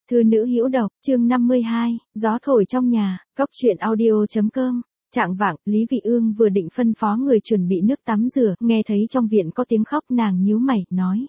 Thư nữ hữu độc, chương 52, gió thổi trong nhà, cóc truyện audio.com. Trạng vạng, Lý Vị Ương vừa định phân phó người chuẩn bị nước tắm rửa, nghe thấy trong viện có tiếng khóc, nàng nhíu mày, nói.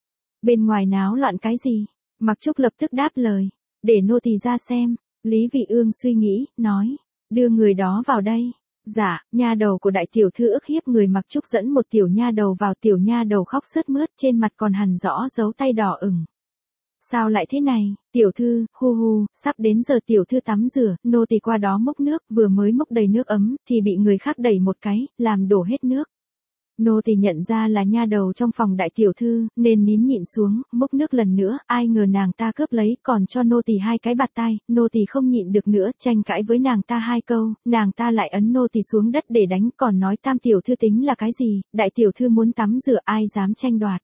Bên ngoài náo loạn cái gì? Mặc Trúc lập tức đáp lời. Để nô tỳ ra xem. Lý Vị Ương suy nghĩ, nói. Đưa người đó vào đây. Dạ, nha đầu của đại tiểu thư ức hiếp người. Mặc Trúc dẫn một tiểu nha đầu vào, tiểu nha đầu khóc sướt mướt, trên mặt còn hằn rõ dấu tay đỏ ửng. Sao lại thế này, tiểu thư, hu, sắp đến giờ tiểu thư tắm rửa, nô tỳ qua đó múc nước, vừa mới múc đầy nước ấm, thì bị người khác đẩy một cái, làm đổ hết nước. Nô tỳ nhận ra là nha đầu trong phòng đại tiểu thư, nên nín nhịn xuống, múc nước lần nữa, ai ngờ nàng ta cướp lấy, còn cho nô tỳ 2 cái bạt tai, nô tỳ không nhịn được nữa, tranh cãi với nàng ta 2 câu, nàng ta lại ấn nô tỳ xuống đất để đánh, còn nói tam tiểu thư tính là cái gì, đại tiểu thư muốn tắm rửa ai dám tranh đoạt.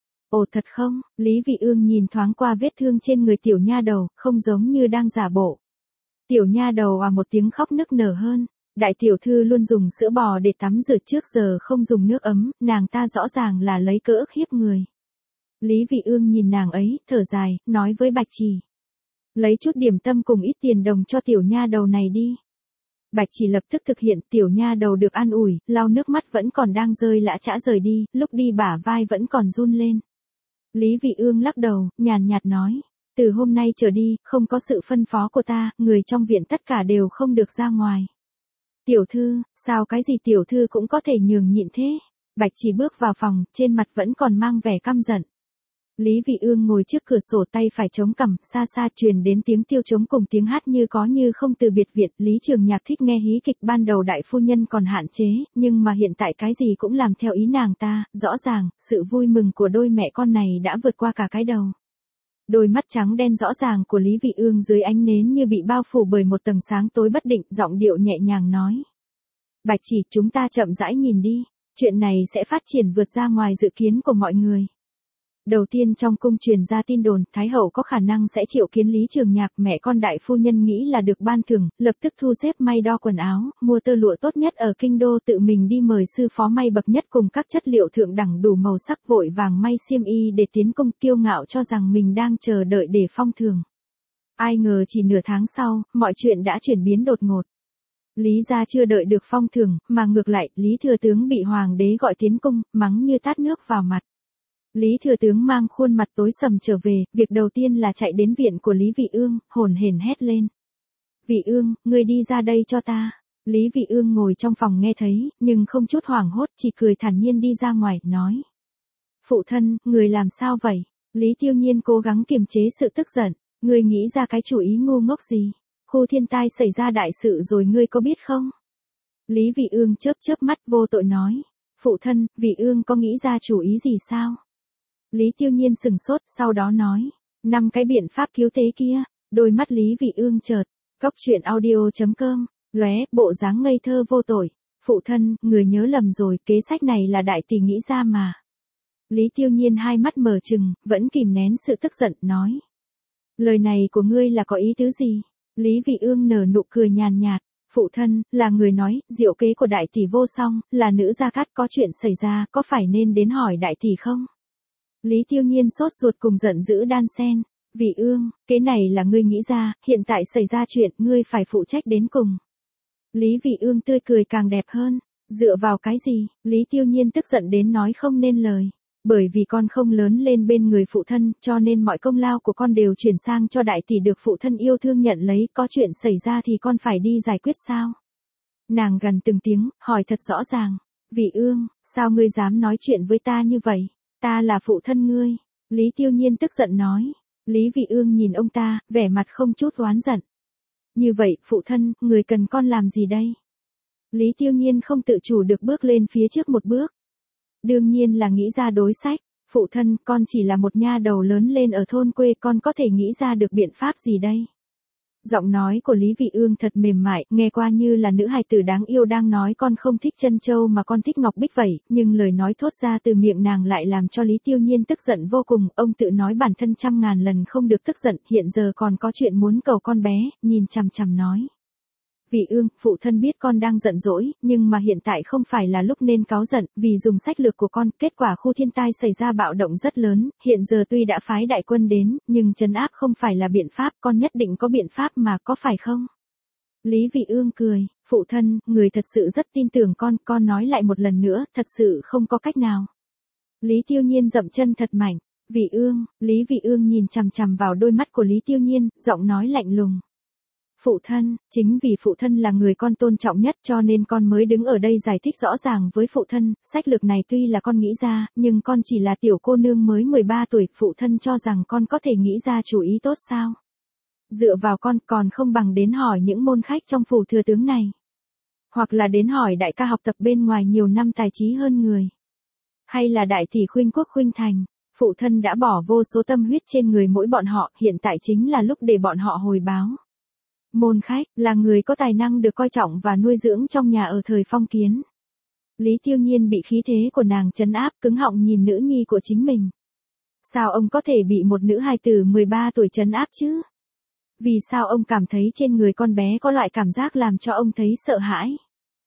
Ồ thật không? Lý Vị Ương nhìn thoáng qua vết thương trên người tiểu nha đầu, không giống như đang giả bộ. Tiểu nha đầu một tiếng khóc nức nở hơn. Đại tiểu thư luôn dùng sữa bò để tắm rửa, trước giờ không dùng nước ấm, nàng ta rõ ràng là lấy cớ ức hiếp người. Lý Vị Ương nhìn nàng ấy, thở dài, nói với Bạch Chỉ. Lấy chút điểm tâm cùng ít tiền đồng cho tiểu nha đầu này đi. Bạch Chỉ lập tức thực hiện, tiểu nha đầu được an ủi, lau nước mắt vẫn còn đang rơi lã chã rời đi, lúc đi bả vai vẫn còn run lên. Lý Vị Ương lắc đầu, nhàn nhạt nói, từ hôm nay trở đi, không có sự phân phó của ta, người trong viện tất cả đều không được ra ngoài. Tiểu thư, sao cái gì tiểu thư cũng có thể nhường nhịn thế? Bạch Chỉ bước vào phòng, trên mặt vẫn còn mang vẻ căm giận. Lý Vị Ương ngồi trước cửa sổ, tay phải chống cằm, xa xa truyền đến tiếng tiêu trống cùng tiếng hát như có như không từ biệt viện. Lý Trường Nhạc thích nghe hí kịch, ban đầu đại phu nhân còn hạn chế, nhưng mà hiện tại cái gì cũng làm theo ý nàng ta, rõ ràng, sự vui mừng của đôi mẹ con này đã vượt qua cả cái đầu. Đôi mắt trắng đen rõ ràng của Lý Vị Ương dưới ánh nến như bị bao phủ bởi một tầng sáng tối bất định, giọng điệu nhẹ nhàng nói. Bạch Chỉ, chúng ta chậm rãi nhìn đi, chuyện này sẽ phát triển vượt ra ngoài dự kiến của mọi người. Đầu tiên trong cung truyền ra tin đồn, Thái hậu có khả năng sẽ triệu kiến Lý Trường Nhạc, mẹ con đại phu nhân nghĩ là được ban thưởng, lập tức thu xếp may đo quần áo, mua tơ lụa tốt nhất ở kinh đô, tự mình đi mời sư phó may bậc nhất cùng các chất liệu thượng đẳng đủ màu sắc, vội vàng may xiêm y để tiến cung, kiêu ngạo cho rằng mình đang chờ đợi để phong thưởng. Ai ngờ chỉ nửa tháng sau, mọi chuyện đã chuyển biến đột ngột. Lý gia chưa đợi được phong thưởng, mà ngược lại, Lý thừa tướng bị hoàng đế gọi tiến cung, mắng như tát nước vào mặt. Lý thừa tướng mang khuôn mặt tối sầm trở về, việc đầu tiên là chạy đến viện của Lý Vị Ương, hồn hển hét lên. Vị Ương, ngươi đi ra đây cho ta. Lý Vị Ương ngồi trong phòng nghe thấy, nhưng không chút hoảng hốt, chỉ cười thản nhiên đi ra ngoài, nói. Phụ thân, người làm sao vậy? Lý Tiêu Nhiên cố gắng kiềm chế sự tức giận, ngươi nghĩ ra cái chủ ý ngu ngốc gì? Khu thiên tai xảy ra đại sự rồi ngươi có biết không? Lý Vị Ương chớp chớp mắt vô tội nói. Phụ thân, Vị Ương có nghĩ ra chủ ý gì sao? Lý Tiêu Nhiên sừng sốt, sau đó nói. 5 cái biện pháp cứu tế kia. Đôi mắt Lý Vị Ương chợt. Cóc truyện audio.com. Lóe, bộ dáng ngây thơ vô tội. Phụ thân, người nhớ lầm rồi, kế sách này là đại tỷ nghĩ ra mà. Lý Tiêu Nhiên hai mắt mở trừng, vẫn kìm nén sự tức giận, nói. Lời này của ngươi là có ý tứ gì? Lý Vị Ương nở nụ cười nhàn nhạt. Phụ thân, là người nói, diệu kế của đại tỷ vô song, là nữ gia cát, có chuyện xảy ra, có phải nên đến hỏi đại tỷ không? Lý Tiêu Nhiên sốt ruột cùng giận dữ đan xen. Vị Ương, cái này là ngươi nghĩ ra, hiện tại xảy ra chuyện, ngươi phải phụ trách đến cùng. Lý Vị Ương tươi cười càng đẹp hơn. Dựa vào cái gì? Lý Tiêu Nhiên tức giận đến nói không nên lời. Bởi vì con không lớn lên bên người phụ thân, cho nên mọi công lao của con đều chuyển sang cho đại tỷ được phụ thân yêu thương nhận lấy, có chuyện xảy ra thì con phải đi giải quyết sao? Nàng gần từng tiếng, hỏi thật rõ ràng. Vị Ương, sao ngươi dám nói chuyện với ta như vậy? Ta là phụ thân ngươi. Lý Tiêu Nhiên tức giận nói. Lý Vị Ương nhìn ông ta, vẻ mặt không chút oán giận. Như vậy, phụ thân, người cần con làm gì đây? Lý Tiêu Nhiên không tự chủ được bước lên phía trước một bước. Đương nhiên là nghĩ ra đối sách. Phụ thân, con chỉ là một nha đầu lớn lên ở thôn quê, con có thể nghĩ ra được biện pháp gì đây? Giọng nói của Lý Vị Ương thật mềm mại, nghe qua như là nữ hài tử đáng yêu đang nói con không thích chân châu mà con thích ngọc bích vậy, nhưng lời nói thốt ra từ miệng nàng lại làm cho Lý Tiêu Nhiên tức giận vô cùng, ông tự nói bản thân 100.000 lần không được tức giận, hiện giờ còn có chuyện muốn cầu con bé, nhìn chằm chằm nói. Vị Ương, phụ thân biết con đang giận dỗi, nhưng mà hiện tại không phải là lúc nên cáu giận, vì dùng sách lược của con, kết quả khu thiên tai xảy ra bạo động rất lớn, hiện giờ tuy đã phái đại quân đến, nhưng trấn áp không phải là biện pháp, con nhất định có biện pháp mà, có phải không? Lý Vị Ương cười, phụ thân, người thật sự rất tin tưởng con nói lại một lần nữa, thật sự không có cách nào. Lý Tiêu Nhiên dậm chân thật mạnh, Vị Ương, Lý Vị Ương nhìn chằm chằm vào đôi mắt của Lý Tiêu Nhiên, giọng nói lạnh lùng. Phụ thân, chính vì phụ thân là người con tôn trọng nhất cho nên con mới đứng ở đây giải thích rõ ràng với phụ thân, sách lược này tuy là con nghĩ ra, nhưng con chỉ là tiểu cô nương mới 13 tuổi, phụ thân cho rằng con có thể nghĩ ra chủ ý tốt sao? Dựa vào con còn không bằng đến hỏi những môn khách trong phủ thừa tướng này. Hoặc là đến hỏi đại ca học tập bên ngoài nhiều năm tài trí hơn người. Hay là đại tỷ Khuynh Quốc Khuynh Thành, phụ thân đã bỏ vô số tâm huyết trên người mỗi bọn họ, hiện tại chính là lúc để bọn họ hồi báo. Môn khách, là người có tài năng được coi trọng và nuôi dưỡng trong nhà ở thời phong kiến. Lý Tiêu Nhiên bị khí thế của nàng trấn áp, cứng họng nhìn nữ nhi của chính mình. Sao ông có thể bị một nữ hài tử 13 tuổi trấn áp chứ? Vì sao ông cảm thấy trên người con bé có loại cảm giác làm cho ông thấy sợ hãi?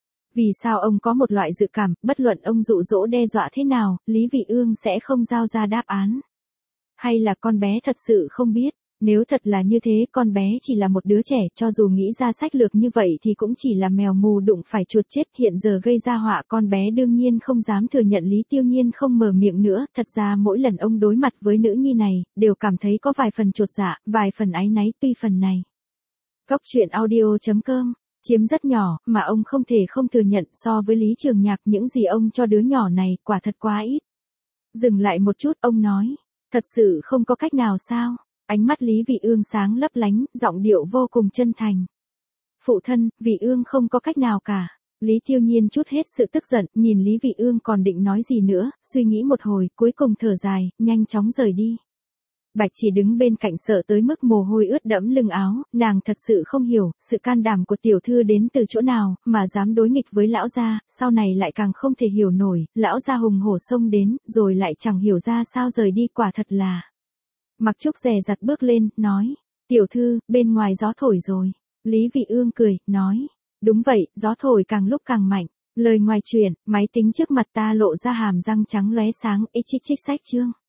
Vì sao ông có một loại dự cảm, bất luận ông dụ dỗ đe dọa thế nào, Lý Vị Ương sẽ không giao ra đáp án? Hay là con bé thật sự không biết? Nếu thật là như thế, con bé chỉ là một đứa trẻ, cho dù nghĩ ra sách lược như vậy thì cũng chỉ là mèo mù đụng phải chuột chết, hiện giờ gây ra họa, con bé đương nhiên không dám thừa nhận. Lý Tiêu Nhiên không mở miệng nữa, thật ra mỗi lần ông đối mặt với nữ nhi này, đều cảm thấy có vài phần chột dạ, vài phần áy náy, tuy phần này. Cốc truyện audio.com chiếm rất nhỏ, mà ông không thể không thừa nhận, so với Lý Trường Nhạc những gì ông cho đứa nhỏ này, quả thật quá ít. Dừng lại một chút, ông nói, thật sự không có cách nào sao? Ánh mắt Lý Vị Ương sáng lấp lánh, giọng điệu vô cùng chân thành. Phụ thân, Vị Ương không có cách nào cả. Lý Tiêu Nhiên trút hết sự tức giận, nhìn Lý Vị Ương còn định nói gì nữa, suy nghĩ một hồi, cuối cùng thở dài, nhanh chóng rời đi. Bạch Chỉ đứng bên cạnh sợ tới mức mồ hôi ướt đẫm lưng áo, nàng thật sự không hiểu, sự can đảm của tiểu thư đến từ chỗ nào, mà dám đối nghịch với lão gia, sau này lại càng không thể hiểu nổi, lão gia hùng hổ xông đến, rồi lại chẳng hiểu ra sao rời đi, quả thật là. Mặc Trúc dè dặt bước lên, nói, tiểu thư, bên ngoài gió thổi rồi. Lý Vị Ương cười, nói, đúng vậy, gió thổi càng lúc càng mạnh. Lời ngoài truyền, máy tính trước mặt ta lộ ra hàm răng trắng lóe sáng, ích chích chích sách chương.